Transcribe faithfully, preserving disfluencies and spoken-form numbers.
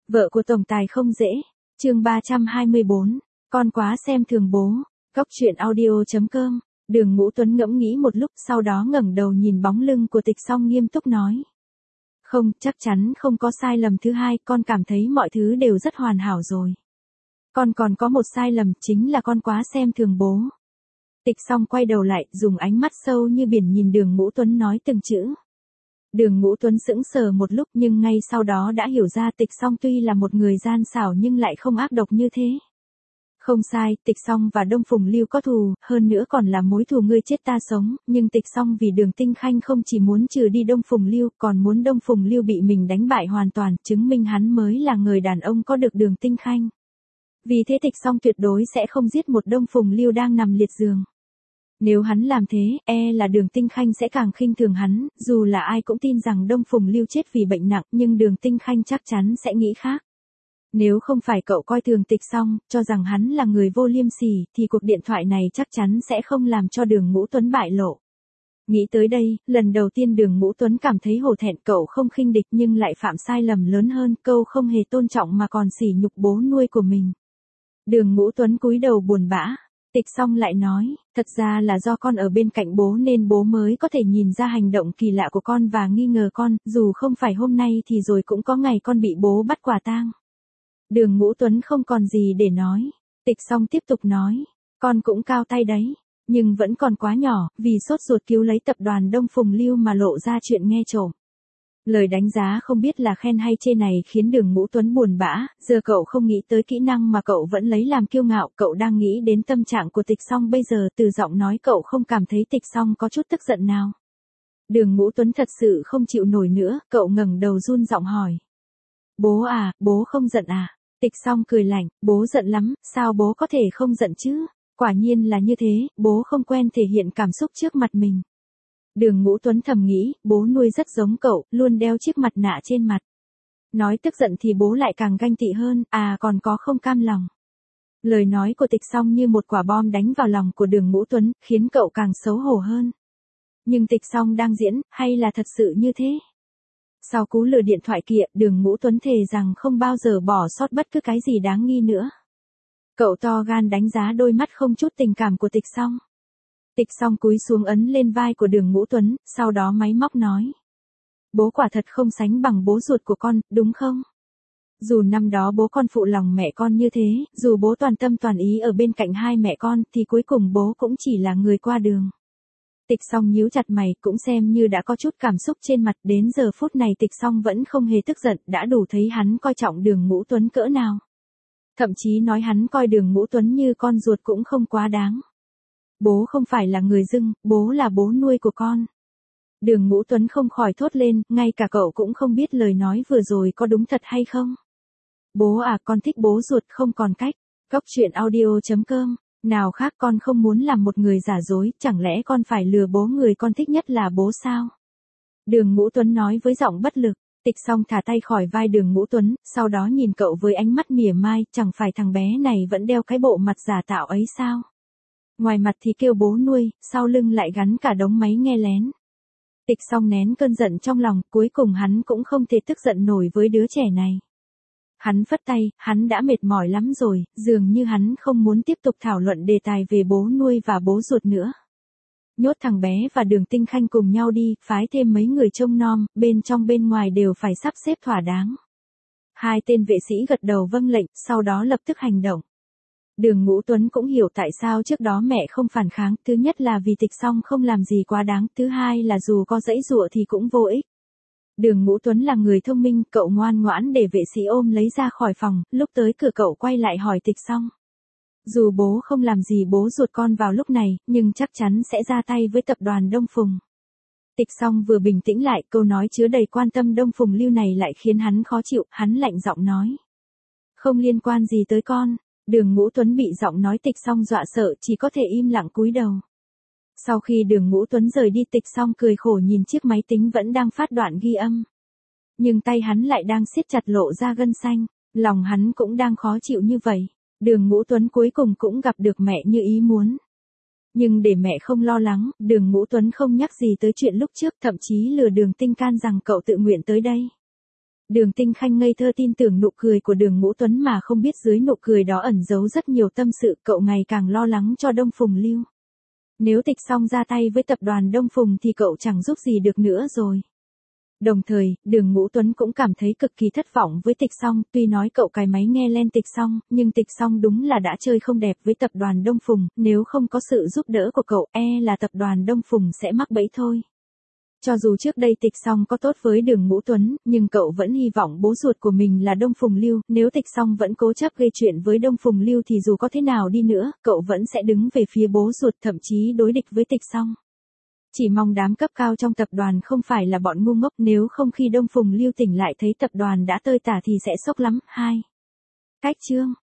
Vợ của tổng tài không dễ. Chương ba trăm hai mươi bốn. Con quá xem thường bố. Cóc truyện audio chấm com. Đường Ngũ Tuấn ngẫm nghĩ một lúc, sau đó ngẩng đầu nhìn bóng lưng của Tịch Song nghiêm túc nói. Không, chắc chắn không có sai lầm thứ hai, con cảm thấy mọi thứ đều rất hoàn hảo rồi. Con còn có một sai lầm, chính là con quá xem thường bố. Tịch Song quay đầu lại, dùng ánh mắt sâu như biển nhìn Đường Ngũ Tuấn nói từng chữ. Đường Ngũ Tuấn sững sờ một lúc, nhưng ngay sau đó đã hiểu ra Tịch Song tuy là một người gian xảo nhưng lại không ác độc như thế. Không sai, Tịch Song và Đông Phùng Lưu có thù, hơn nữa còn là mối thù ngươi chết ta sống, nhưng Tịch Song vì Đường Tinh Khanh không chỉ muốn trừ đi Đông Phùng Lưu, còn muốn Đông Phùng Lưu bị mình đánh bại hoàn toàn, chứng minh hắn mới là người đàn ông có được Đường Tinh Khanh. Vì thế Tịch Song tuyệt đối sẽ không giết một Đông Phùng Lưu đang nằm liệt giường. Nếu hắn làm thế, e là Đường Tinh Khanh sẽ càng khinh thường hắn, dù là ai cũng tin rằng Đông Phùng Lưu chết vì bệnh nặng, nhưng Đường Tinh Khanh chắc chắn sẽ nghĩ khác. Nếu không phải cậu coi thường Tịch Song, cho rằng hắn là người vô liêm sỉ, thì cuộc điện thoại này chắc chắn sẽ không làm cho Đường Ngũ Tuấn bại lộ. Nghĩ tới đây, lần đầu tiên Đường Ngũ Tuấn cảm thấy hổ thẹn, cậu không khinh địch nhưng lại phạm sai lầm lớn hơn, câu không hề tôn trọng mà còn sỉ nhục bố nuôi của mình. Đường Ngũ Tuấn cúi đầu buồn bã. Tịch Song lại nói, thật ra là do con ở bên cạnh bố nên bố mới có thể nhìn ra hành động kỳ lạ của con và nghi ngờ con, dù không phải hôm nay thì rồi cũng có ngày con bị bố bắt quả tang. Đường Ngũ Tuấn không còn gì để nói. Tịch Song tiếp tục nói, con cũng cao tay đấy, nhưng vẫn còn quá nhỏ, vì sốt ruột cứu lấy tập đoàn Đông Phùng Lưu mà lộ ra chuyện nghe trộm. Lời đánh giá không biết là khen hay chê này khiến Đường Ngũ Tuấn buồn bã, giờ cậu không nghĩ tới kỹ năng mà cậu vẫn lấy làm kiêu ngạo, cậu đang nghĩ đến tâm trạng của Tịch Song bây giờ, từ giọng nói cậu không cảm thấy Tịch Song có chút tức giận nào. Đường Ngũ Tuấn thật sự không chịu nổi nữa, cậu ngẩng đầu run giọng hỏi. Bố à, bố không giận à? Tịch Song cười lạnh, bố giận lắm, sao bố có thể không giận chứ? Quả nhiên là như thế, bố không quen thể hiện cảm xúc trước mặt mình. Đường Ngũ Tuấn thầm nghĩ, bố nuôi rất giống cậu, luôn đeo chiếc mặt nạ trên mặt. Nói tức giận thì bố lại càng ganh tị hơn, à còn có không cam lòng. Lời nói của Tịch Song như một quả bom đánh vào lòng của Đường Ngũ Tuấn, khiến cậu càng xấu hổ hơn. Nhưng Tịch Song đang diễn, hay là thật sự như thế? Sau cú lừa điện thoại kia, Đường Ngũ Tuấn thề rằng không bao giờ bỏ sót bất cứ cái gì đáng nghi nữa. Cậu to gan đánh giá đôi mắt không chút tình cảm của Tịch Song. Tịch Song cúi xuống ấn lên vai của Đường Ngũ Tuấn, sau đó máy móc nói. Bố quả thật không sánh bằng bố ruột của con, đúng không? Dù năm đó bố con phụ lòng mẹ con như thế, dù bố toàn tâm toàn ý ở bên cạnh hai mẹ con, thì cuối cùng bố cũng chỉ là người qua đường. Tịch Song nhíu chặt mày, cũng xem như đã có chút cảm xúc trên mặt, đến giờ phút này Tịch Song vẫn không hề tức giận, đã đủ thấy hắn coi trọng Đường Ngũ Tuấn cỡ nào. Thậm chí nói hắn coi Đường Ngũ Tuấn như con ruột cũng không quá đáng. Bố không phải là người dưng, bố là bố nuôi của con. Đường Ngũ Tuấn không khỏi thốt lên, ngay cả cậu cũng không biết lời nói vừa rồi có đúng thật hay không. Bố à, con thích bố ruột không còn cách. Cóc truyện audio chấm com. Nào khác con không muốn làm một người giả dối, chẳng lẽ con phải lừa bố người con thích nhất là bố sao? Đường Ngũ Tuấn nói với giọng bất lực. Tịch Song thả tay khỏi vai Đường Ngũ Tuấn, sau đó nhìn cậu với ánh mắt mỉa mai, chẳng phải thằng bé này vẫn đeo cái bộ mặt giả tạo ấy sao? Ngoài mặt thì kêu bố nuôi, sau lưng lại gắn cả đống máy nghe lén. Tịch Song nén cơn giận trong lòng, cuối cùng hắn cũng không thể tức giận nổi với đứa trẻ này. Hắn phất tay, hắn đã mệt mỏi lắm rồi, dường như hắn không muốn tiếp tục thảo luận đề tài về bố nuôi và bố ruột nữa. Nhốt thằng bé và Đường Tinh Khanh cùng nhau đi, phái thêm mấy người trông nom, bên trong bên ngoài đều phải sắp xếp thỏa đáng. Hai tên vệ sĩ gật đầu vâng lệnh, sau đó lập tức hành động. Đường Ngũ Tuấn cũng hiểu tại sao trước đó mẹ không phản kháng, thứ nhất là vì Tịch Song không làm gì quá đáng, thứ hai là dù có giãy giụa thì cũng vô ích. Đường Ngũ Tuấn là người thông minh, cậu ngoan ngoãn để vệ sĩ ôm lấy ra khỏi phòng, lúc tới cửa cậu quay lại hỏi Tịch Song. Dù bố không làm gì bố ruột con vào lúc này, nhưng chắc chắn sẽ ra tay với tập đoàn Đông Phùng. Tịch Song vừa bình tĩnh lại, câu nói chứa đầy quan tâm Đông Phùng Lưu này lại khiến hắn khó chịu, hắn lạnh giọng nói. Không liên quan gì tới con. Đường Ngũ Tuấn bị giọng nói Tịch Song dọa sợ, chỉ có thể im lặng cúi đầu. Sau khi Đường Ngũ Tuấn rời đi, Tịch Song cười khổ nhìn chiếc máy tính vẫn đang phát đoạn ghi âm. Nhưng tay hắn lại đang siết chặt lộ ra gân xanh, lòng hắn cũng đang khó chịu như vậy. Đường Ngũ Tuấn cuối cùng cũng gặp được mẹ như ý muốn. Nhưng để mẹ không lo lắng, Đường Ngũ Tuấn không nhắc gì tới chuyện lúc trước, thậm chí lừa Đường Tinh Can rằng cậu tự nguyện tới đây. Đường Tinh Khanh ngây thơ tin tưởng nụ cười của Đường Ngũ Tuấn mà không biết dưới nụ cười đó ẩn giấu rất nhiều tâm sự, cậu ngày càng lo lắng cho Đông Phùng Lưu. Nếu Tịch Song ra tay với tập đoàn Đông Phùng thì cậu chẳng giúp gì được nữa rồi. Đồng thời, Đường Ngũ Tuấn cũng cảm thấy cực kỳ thất vọng với Tịch Song, tuy nói cậu cài máy nghe lên Tịch Song, nhưng Tịch Song đúng là đã chơi không đẹp với tập đoàn Đông Phùng, nếu không có sự giúp đỡ của cậu, e là tập đoàn Đông Phùng sẽ mắc bẫy thôi. Cho dù trước đây Tịch Song có tốt với Đường Ngũ Tuấn, nhưng cậu vẫn hy vọng bố ruột của mình là Đông Phùng Lưu, nếu Tịch Song vẫn cố chấp gây chuyện với Đông Phùng Lưu thì dù có thế nào đi nữa, cậu vẫn sẽ đứng về phía bố ruột, thậm chí đối địch với Tịch Song. Chỉ mong đám cấp cao trong tập đoàn không phải là bọn ngu ngốc, nếu không khi Đông Phùng Lưu tỉnh lại thấy tập đoàn đã tơi tả thì sẽ sốc lắm. hai. Cách chương